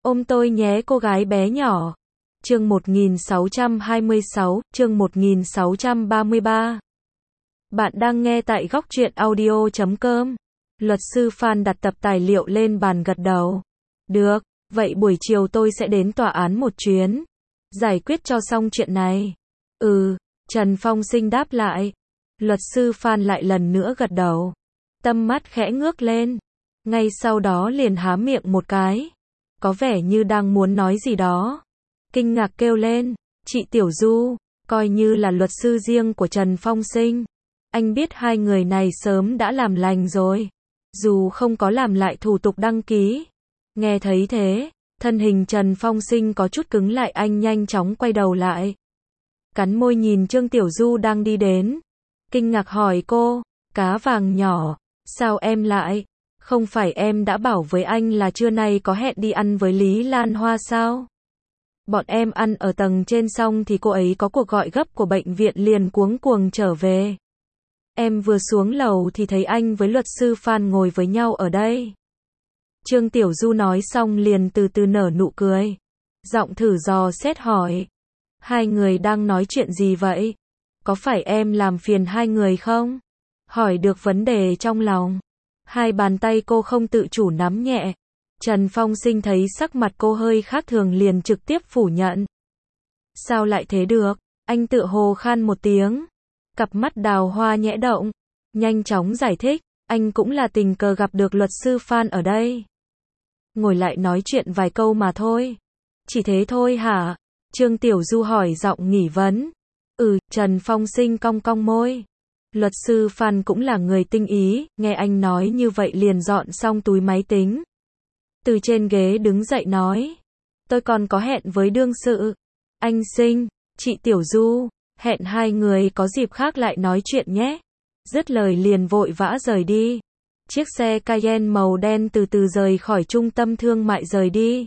Ôm tôi nhé cô gái bé nhỏ. Chương 1626, chương 1633. Bạn đang nghe tại góc truyện audio.com. Luật sư Phan đặt tập tài liệu lên bàn gật đầu. Được, vậy buổi chiều tôi sẽ đến tòa án một chuyến. Giải quyết cho xong chuyện này. Trần Phong Sinh đáp lại. Luật sư Phan lại lần nữa gật đầu. Tâm mắt khẽ ngước lên. Ngay sau đó liền há miệng một cái. Có vẻ như đang muốn nói gì đó. Kinh ngạc kêu lên, chị Tiểu Du, coi như là luật sư riêng của Trần Phong Sinh. Anh biết hai người này sớm đã làm lành rồi. Dù không có làm lại thủ tục đăng ký. Nghe thấy thế, thân hình Trần Phong Sinh có chút cứng lại, anh nhanh chóng quay đầu lại. Cắn môi nhìn Trương Tiểu Du đang đi đến. Kinh ngạc hỏi cô, cá vàng nhỏ, sao em lại? Không phải em đã bảo với anh là trưa nay có hẹn đi ăn với Lý Lan Hoa sao? Bọn em ăn ở tầng trên xong thì cô ấy có cuộc gọi gấp của bệnh viện liền cuống cuồng trở về. Em vừa xuống lầu thì thấy anh với luật sư Phan ngồi với nhau ở đây. Trương Tiểu Du nói xong liền từ từ nở nụ cười. Giọng thử dò xét hỏi. Hai người đang nói chuyện gì vậy? Có phải em làm phiền hai người không? Hỏi được vấn đề trong lòng. Hai bàn tay cô không tự chủ nắm nhẹ. Trần Phong Sinh thấy sắc mặt cô hơi khác thường liền trực tiếp phủ nhận. Sao lại thế được? Anh tự hồ khan một tiếng. Cặp mắt đào hoa nhẽ động. Nhanh chóng giải thích. Anh cũng là tình cờ gặp được luật sư Phan ở đây. Ngồi lại nói chuyện vài câu mà thôi. Chỉ thế thôi hả? Trương Tiểu Du hỏi giọng nghi vấn. Trần Phong Sinh cong cong môi. Luật sư Phan cũng là người tinh ý, nghe anh nói như vậy liền dọn xong túi máy tính. Từ trên ghế đứng dậy nói. Tôi còn có hẹn với đương sự. Anh Sinh, chị Tiểu Du, hẹn hai người có dịp khác lại nói chuyện nhé. Dứt lời liền vội vã rời đi. Chiếc xe Cayenne màu đen từ từ rời khỏi trung tâm thương mại rời đi.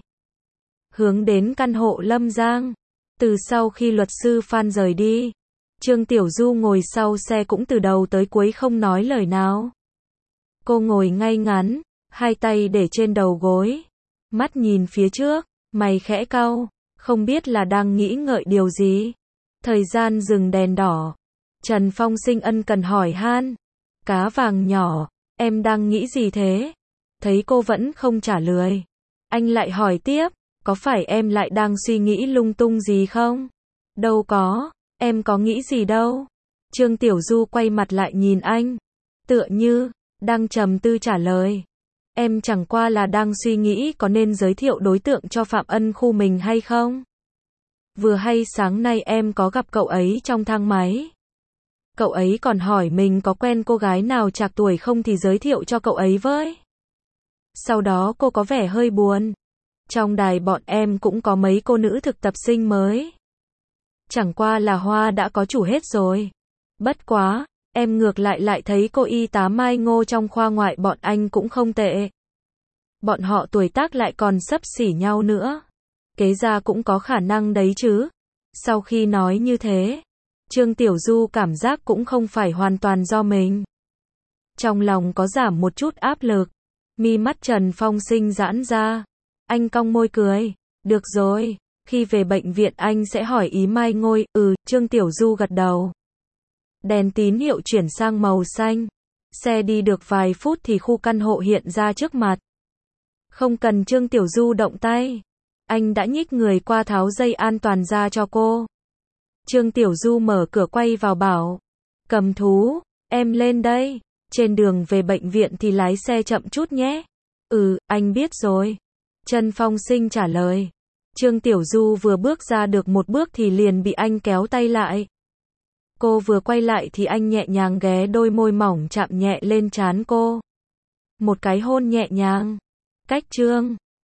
Hướng đến căn hộ Lâm Giang. Từ sau khi luật sư Phan rời đi, Trương Tiểu Du ngồi sau xe cũng từ đầu tới cuối không nói lời nào. Cô ngồi ngay ngắn, hai tay để trên đầu gối, mắt nhìn phía trước, mày khẽ cau, không biết là đang nghĩ ngợi điều gì. Thời gian dừng đèn đỏ. Trần Phong Sinh ân cần hỏi han. Cá vàng nhỏ, em đang nghĩ gì thế? Thấy cô vẫn không trả lời. Anh lại hỏi tiếp, có phải em lại đang suy nghĩ lung tung gì không? Đâu có, em có nghĩ gì đâu. Trương Tiểu Du quay mặt lại nhìn anh. Tựa như, đang trầm tư trả lời. Em chẳng qua là đang suy nghĩ có nên giới thiệu đối tượng cho Phạm Ân Khu mình hay không? Vừa hay sáng nay em có gặp cậu ấy trong thang máy. Cậu ấy còn hỏi mình có quen cô gái nào trạc tuổi không thì giới thiệu cho cậu ấy với. Sau đó cô có vẻ hơi buồn. Trong đài bọn em cũng có mấy cô nữ thực tập sinh mới. Chẳng qua là hoa đã có chủ hết rồi. Bất quá, em ngược lại thấy cô y tá Mai Ngô trong khoa ngoại bọn anh cũng không tệ. Bọn họ tuổi tác lại còn xấp xỉ nhau nữa. Kế ra cũng có khả năng đấy chứ. Sau khi nói như thế, Trương Tiểu Du cảm giác cũng không phải hoàn toàn do mình. Trong lòng có giảm một chút áp lực. Mi mắt Trần Phong Sinh giãn ra. Anh cong môi cười. Được rồi, khi về bệnh viện anh sẽ hỏi ý Mai Ngôi. Trương Tiểu Du gật đầu. Đèn tín hiệu chuyển sang màu xanh. Xe đi được vài phút thì khu căn hộ hiện ra trước mặt. Không cần Trương Tiểu Du động tay. Anh đã nhích người qua tháo dây an toàn ra cho cô. Trương Tiểu Du mở cửa quay vào bảo. Cầm thú, em lên đây. Trên đường về bệnh viện thì lái xe chậm chút nhé. Anh biết rồi. Trần Phong Sinh trả lời. Trương Tiểu Du vừa bước ra được một bước thì liền bị anh kéo tay lại. Cô vừa quay lại thì anh nhẹ nhàng ghé đôi môi mỏng chạm nhẹ lên trán cô. Một cái hôn nhẹ nhàng. Cách Trương